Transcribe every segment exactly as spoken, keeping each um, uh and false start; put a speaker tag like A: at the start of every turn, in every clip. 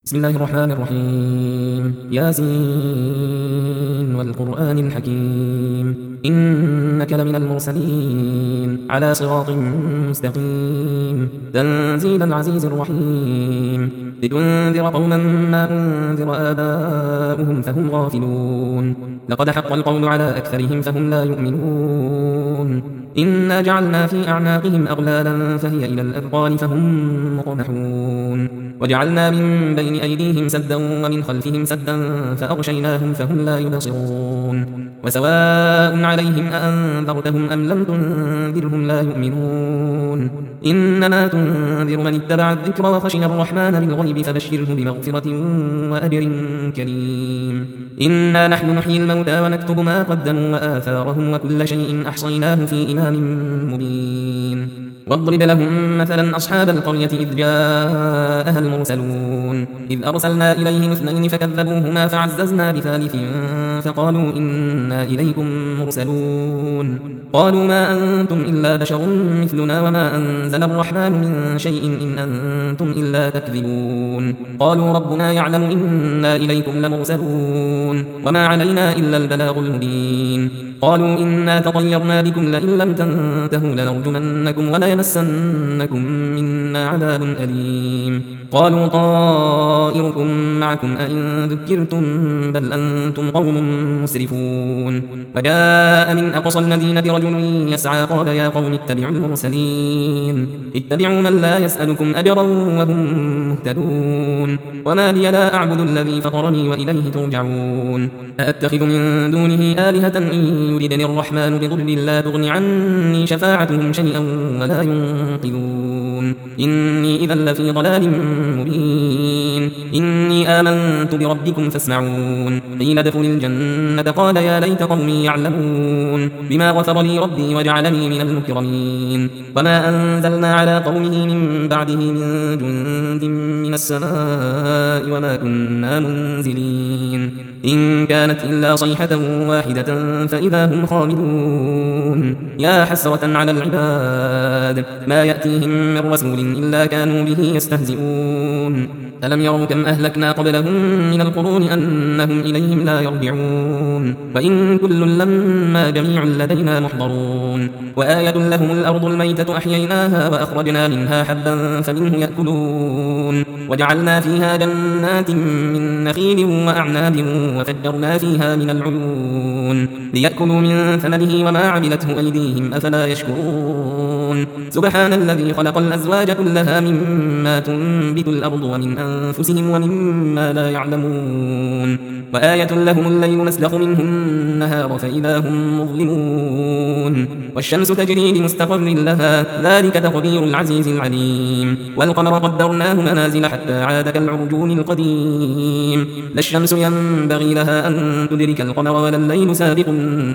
A: بسم الله الرحمن الرحيم ياسين والقرآن الحكيم إنك لمن المرسلين على صراط مستقيم تنزيل العزيز الرحيم لتنذر قوما ما أنذر آباؤهم فهم غافلون لقد حق القول على أكثرهم فهم لا يؤمنون إنا جعلنا في أعناقهم أغلالا فهي إلى الأذقان فهم مقمحون وجعلنا من بين أيديهم سدا ومن خلفهم سدا فأغشيناهم فهم لا يبصرون وسواء عليهم أأنذرتهم أم لم تنذرهم لا يؤمنون إنما تنذر من اتبع الذكر وخشي الرحمن بالغيب فبشره بمغفرة وأجر كريم إنا نحن نحيي الموتى ونكتب ما قدموا وآثارهم وكل شيء أحصيناه في إمام مبين واضرب لهم مثلا أصحاب القرية إذ جاءها المرسلون إذ أرسلنا إليهم اثنين فكذبوهما فعززنا بثالث فقالوا إنا إليكم مرسلون قالوا ما أنتم إلا بشر مثلنا وما أنزل الرحمن من شيء إن أنتم إلا تكذبون قالوا ربنا يعلم إنا إليكم لمرسلون وما علينا إلا البلاغ المبين قالوا إنا تطيرنا بكم لئن لم تنتهوا لنرجمنكم وليمسنكم منا عذاب أليم قالوا طائركم معكم أئن ذكرتم بل أنتم قوم مسرفون وجاء من أقصى المدينة رجل يسعى قال يا قوم اتبعوا المرسلين اتبعوا من لا يسألكم أجرا وهم مهتدون وما لي لا أعبد الذي فطرني وإليه ترجعون أأتخذ من دونه آلهة إن يردني الرحمن بضر لا تغن عني شفاعتهم شيئا ولا ينقذون إني إذا لفي ضلال مبين إني آمنت بربكم فاسمعون قيل ادخل الجنة قال يا ليت قومي يعلمون بما غفر لي ربي وجعلني من المكرمين وما أنزلنا على قومه من بعده من جند من السماء وما كنا منزلين إن كانت إلا صيحة واحدة فإذا هم خامدون يا حسرة على العباد ما يأتيهم من رسول إلا كانوا به يستهزئون ألم يروا كم أهلكنا قبلهم من القرون أنهم إليهم لا يرجعون وإن كل لما جميع لدينا محضرون وآية لهم الأرض الميتة أحييناها وأخرجنا منها حبا فمنه يأكلون وجعلنا فيها جنات من نخيل وأعناب وفجرنا فيها من العيون ليأكلوا من ثمره وما عملته أيديهم أفلا يشكرون سبحان الذي خلق الأزواج كلها مما تنبت الأرض ومن أنفسهم ومما لا يعلمون وآية لهم الليل نسلخ منه النهار فإذا هم مظلمون والشمس تجري لمستقر لها ذلك تقدير العزيز العليم والقمر قدرناه منازل حتى عاد كالعرجون القديم لا الشمس ينبغي لها أن تدرك القمر ولا الليل سابق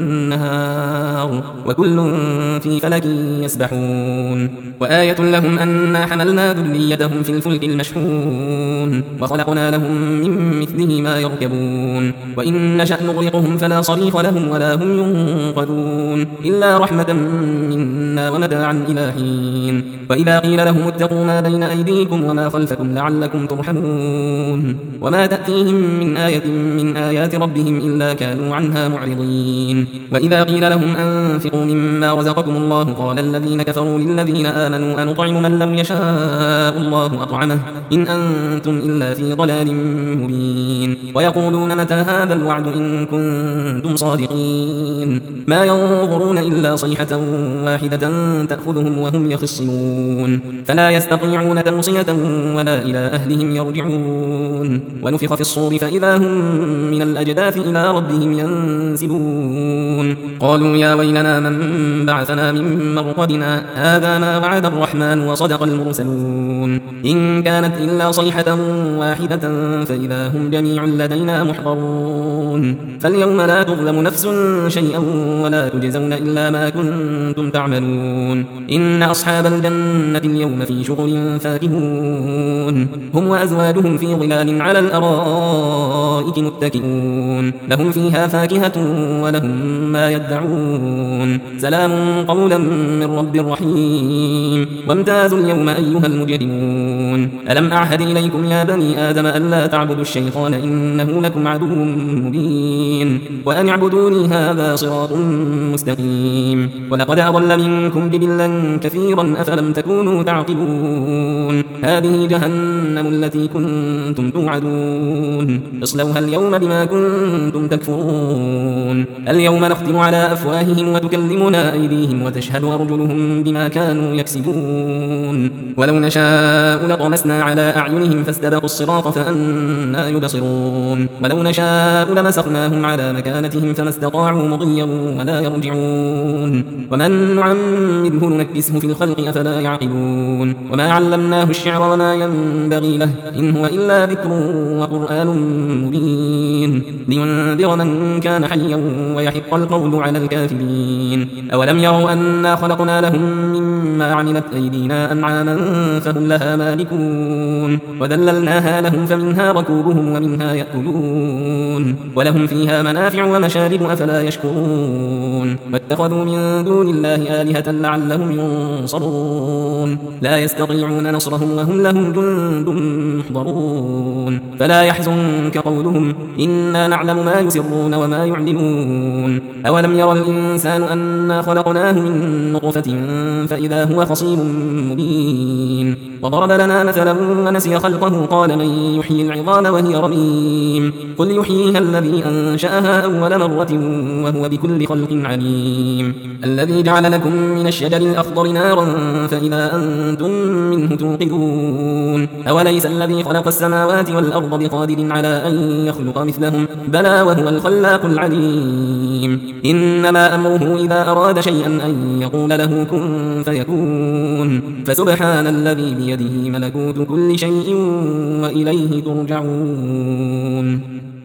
A: النهار وكل في فلك يسبحون وآية لهم أنا حملنا ذريتهم في الفلك المشحون وخلقنا لهم من مثله ما يركبون وإن نشأ نغرقهم فلا صريخ لهم ولا هم ينقذون إلا رحمة منا ومتاعا إلى حين وإذا قيل لهم اتقوا ما بين أيديكم وما خلفكم لعلكم ترحمون وما تأتيهم من آية من آيات ربهم إلا كانوا عنها معرضين وإذا قيل لهم أنفقوا مما رزقكم الله قال الذين كفروا للذين آمنوا أنطعم من لو يشاء الله أطعمه إن أنتم إلا في ضلال مبين ويقولون متى هذا الوعد إن كنتم صادقين ما ينظرون إلا صيحة واحدة تأخذهم وهم يخصمون فلا يستطيعون توصية ولا إلى أهلهم يرجعون ونفخ في الصور فإذا هم من الأجداث إلى ربهم ينسلون قالوا يا ويلنا من بعثنا من مرقدنا هذا ما وعد الرحمن وصدق المرسلون إن كانت إلا صيحة واحدة فإذا هم جميع لدينا محضرون فاليوم لا تظلم نفس شيئا ولا تجزون إلا ما كنتم تعملون إن أصحاب الجنة اليوم في شغل فاكهون هم وأزواجهم في ظلال على الأرائك متكئون لهم فيها فاكهة ولهم ما يدعون سلام قولا من رب رحيم وامتازوا اليوم أيها المجرمون ألم ألم أعهد إليكم يا بني آدم ألا تعبدوا الشيطان إنه لكم عدو مبين وأن اعبدوني هذا صراط مستقيم ولقد أضل منكم جبلا كثيرا أفلم تكونوا تعقلون هذه جهنم التي كنتم توعدون اصلوها اليوم بما كنتم تكفرون اليوم نختم على أفواههم وتكلمنا أيديهم وتشهد أرجلهم بما كانوا يكسبون ولو نشاء لطمسنا على أعينهم فاستبقوا الصراط فأنى يبصرون ولو نشاء لمسخناهم على مكانتهم فما استطاعوا مضيا ولا يرجعون ومن نعمره ننكسه في الخلق أفلا يعقلون وما علمناه الشعر وما ينبغي له إن هو إلا ذكر وقرآن مبين لينذر من كان حيا ويحق القول على الكافرين أولم يروا أنا خلقنا لهم مما عملت أيدينا أنعاما فهم لها مالكون وذللناها لهم فمنها ركوبهم ومنها يأكلون ولهم فيها منافع ومشارب أفلا يشكرون واتخذوا من دون الله آلهة لعلهم ينصرون لا يستطيعون نصرهم وهم لهم جند محضرون فلا يحزنك قولهم إنا نعلم ما يسرون وما يعلنون أولم يرى الإنسان أنا خلقناه من نطفة فإذا هو خصيم مبين وضرب لنا مثلا ونسي خلقه قال من يحيي العظام وهي رميم قل يحييها الذي أنشأها أول مرة وهو بكل خلق عليم الذي جعل لكم من الشجر الأخضر نارا فإذا أنتم منه توقدون أوليس الذي خلق السماوات والأرض بقادر على أن يخلق مثلهم بلى وهو الخلاق العليم إنما أمره إذا أراد شيئا أن يقول له كن فيكون فسبحان الذي بيده ملكوت كل شيء وإليه ترجعون